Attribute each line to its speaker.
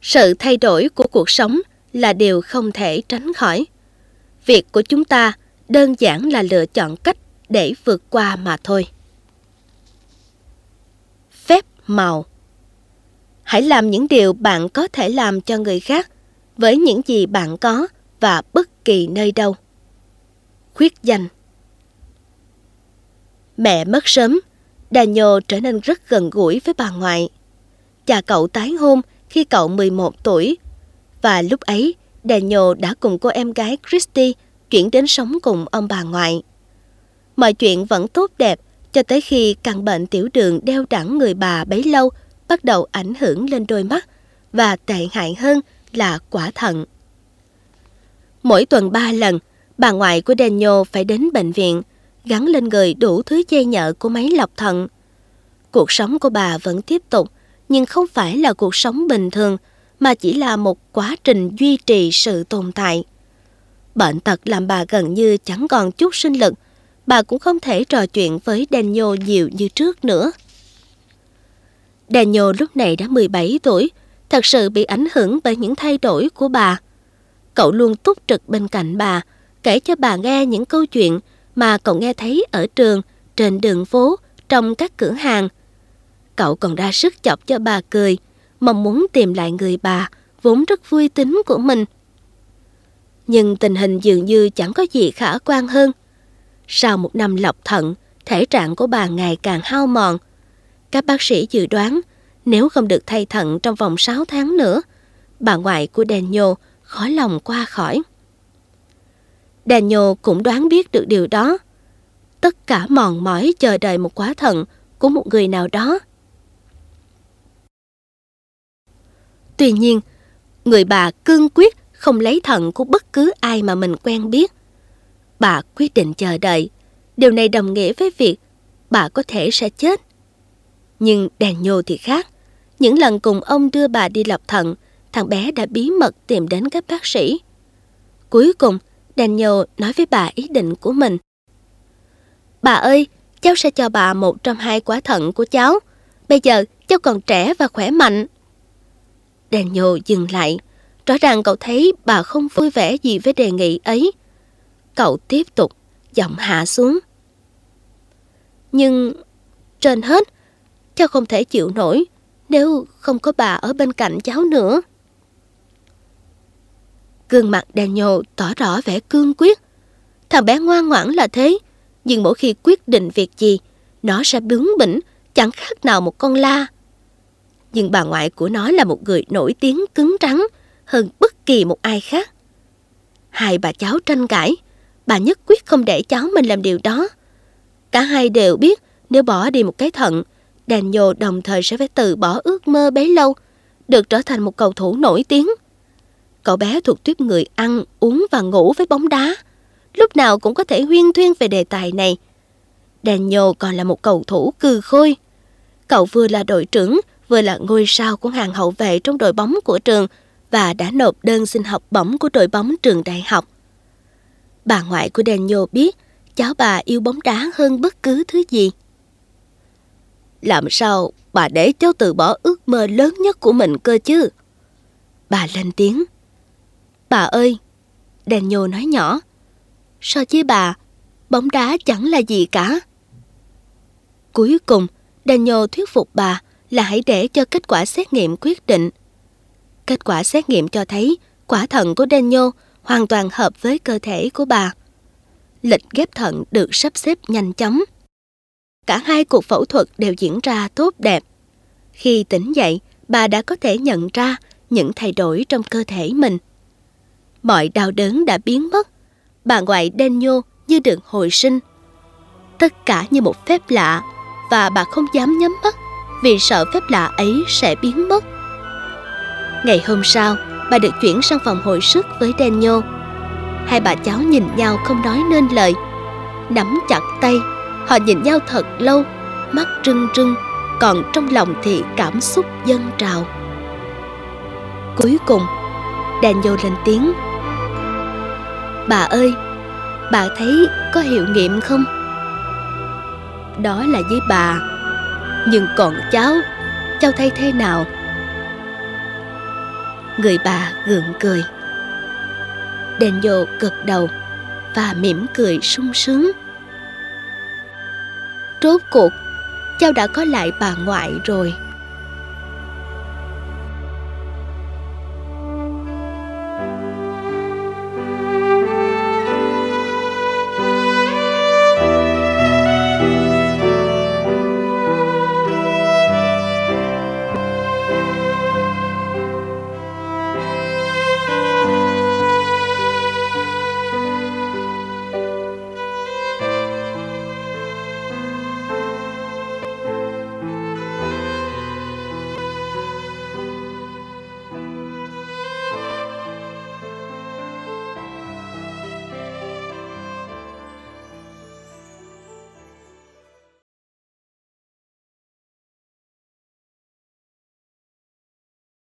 Speaker 1: Sự thay đổi của cuộc sống là điều không thể tránh khỏi. Việc của chúng ta đơn giản là lựa chọn cách để vượt qua mà thôi. Phép màu. Hãy làm những điều bạn có thể làm cho người khác với những gì bạn có và bất kỳ nơi đâu. Khuyết danh. Mẹ mất sớm, Daniel trở nên rất gần gũi với bà ngoại. Cha cậu tái hôn khi cậu 11 tuổi và lúc ấy Daniel đã cùng cô em gái Christy chuyển đến sống cùng ông bà ngoại. Mọi chuyện vẫn tốt đẹp cho tới khi căn bệnh tiểu đường đeo đẳng người bà bấy lâu bắt đầu ảnh hưởng lên đôi mắt và tệ hại hơn là quả thận. Mỗi tuần 3 lần, bà ngoại của Daniel phải đến bệnh viện, gắn lên người đủ thứ dây nhợ của máy lọc thận. Cuộc sống của bà vẫn tiếp tục, nhưng không phải là cuộc sống bình thường, mà chỉ là một quá trình duy trì sự tồn tại. Bệnh tật làm bà gần như chẳng còn chút sinh lực, bà cũng không thể trò chuyện với Daniel nhiều như trước nữa. Daniel lúc này đã 17 tuổi, thật sự bị ảnh hưởng bởi những thay đổi của bà. Cậu luôn túc trực bên cạnh bà, kể cho bà nghe những câu chuyện mà cậu nghe thấy ở trường, trên đường phố, trong các cửa hàng. Cậu còn ra sức chọc cho bà cười, mong muốn tìm lại người bà, vốn rất vui tính của mình. Nhưng tình hình dường như chẳng có gì khả quan hơn. Sau một năm lọc thận, thể trạng của bà ngày càng hao mòn. Các bác sĩ dự đoán, nếu không được thay thận trong vòng 6 tháng nữa, bà ngoại của Daniel khó lòng qua khỏi. Daniel cũng đoán biết được điều đó. Tất cả mòn mỏi chờ đợi một quả thận của một người nào đó. Tuy nhiên, người bà cương quyết không lấy thận của bất cứ ai mà mình quen biết. Bà quyết định chờ đợi. Điều này đồng nghĩa với việc bà có thể sẽ chết. Nhưng Daniel thì khác. Những lần cùng ông đưa bà đi lọc thận, thằng bé đã bí mật tìm đến các bác sĩ. Cuối cùng, Daniel nói với bà ý định của mình. Bà ơi, cháu sẽ cho bà một trong 2 quả thận của cháu. Bây giờ cháu còn trẻ và khỏe mạnh. Daniel dừng lại. Rõ ràng cậu thấy bà không vui vẻ gì với đề nghị ấy. Cậu tiếp tục, giọng hạ xuống. Nhưng trên hết, cháu không thể chịu nổi nếu không có bà ở bên cạnh cháu nữa. Gương mặt Daniel tỏ rõ vẻ cương quyết. Thằng bé ngoan ngoãn là thế, nhưng mỗi khi quyết định việc gì, nó sẽ bướng bỉnh, chẳng khác nào một con la. Nhưng bà ngoại của nó là một người nổi tiếng cứng rắn hơn bất kỳ một ai khác. Hai bà cháu tranh cãi, bà nhất quyết không để cháu mình làm điều đó. Cả hai đều biết nếu bỏ đi một cái thận, Daniel đồng thời sẽ phải từ bỏ ước mơ bấy lâu, được trở thành một cầu thủ nổi tiếng. Cậu bé thuộc tuýp người ăn, uống và ngủ với bóng đá, lúc nào cũng có thể huyên thuyên về đề tài này. Daniel còn là một cầu thủ cừ khôi. Cậu vừa là đội trưởng, vừa là ngôi sao của hàng hậu vệ trong đội bóng của trường và đã nộp đơn xin học bổng của đội bóng trường đại học. Bà ngoại của Daniel biết cháu bà yêu bóng đá hơn bất cứ thứ gì. Làm sao bà để cháu từ bỏ ước mơ lớn nhất của mình cơ chứ? Bà lên tiếng. Bà ơi, Daniel nói nhỏ, so với bà, bóng đá chẳng là gì cả. Cuối cùng, Daniel thuyết phục bà là hãy để cho kết quả xét nghiệm quyết định. Kết quả xét nghiệm cho thấy quả thận của Daniel hoàn toàn hợp với cơ thể của bà. Lịch ghép thận được sắp xếp nhanh chóng. Cả 2 cuộc phẫu thuật đều diễn ra tốt đẹp. Khi tỉnh dậy, bà đã có thể nhận ra những thay đổi trong cơ thể mình. Mọi đau đớn đã biến mất. Bà ngoại Daniel như được hồi sinh. Tất cả như một phép lạ, và bà không dám nhắm mắt vì sợ phép lạ ấy sẽ biến mất. Ngày hôm sau, bà được chuyển sang phòng hồi sức với Daniel. Hai bà cháu nhìn nhau không nói nên lời. Nắm chặt tay, họ nhìn nhau thật lâu, mắt trưng trưng, còn trong lòng thì cảm xúc dâng trào. Cuối cùng, Daniel lên tiếng. Bà ơi, bà thấy có hiệu nghiệm không? Đó là với bà, nhưng còn cháu thấy thế nào? Người bà gượng cười. Daniel gật đầu và mỉm cười sung sướng. Rốt cuộc, cháu đã có lại bà ngoại rồi.